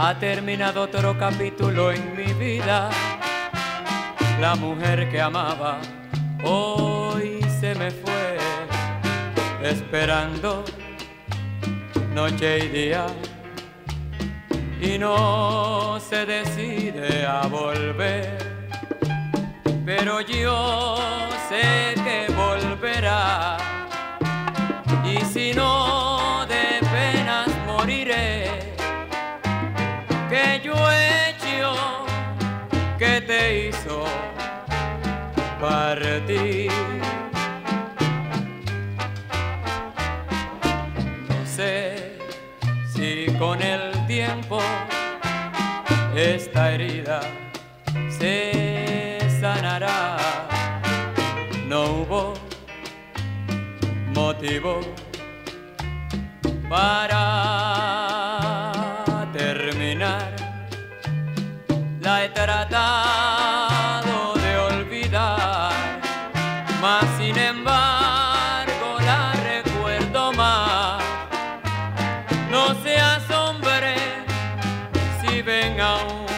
Ha terminado otro capítulo en mi vida. La mujer que amaba hoy se me fue, esperando noche y día, y no se decide a volver. Pero yo sé que volverá, y si no de penas moriré, que yo he hecho que te hizo partir. No sé si con el tiempo esta herida se sanará. No hubo motivo para terminar. La he tratado de olvidar, mas sin embargo la recuerdo más. No se asombre si ven aún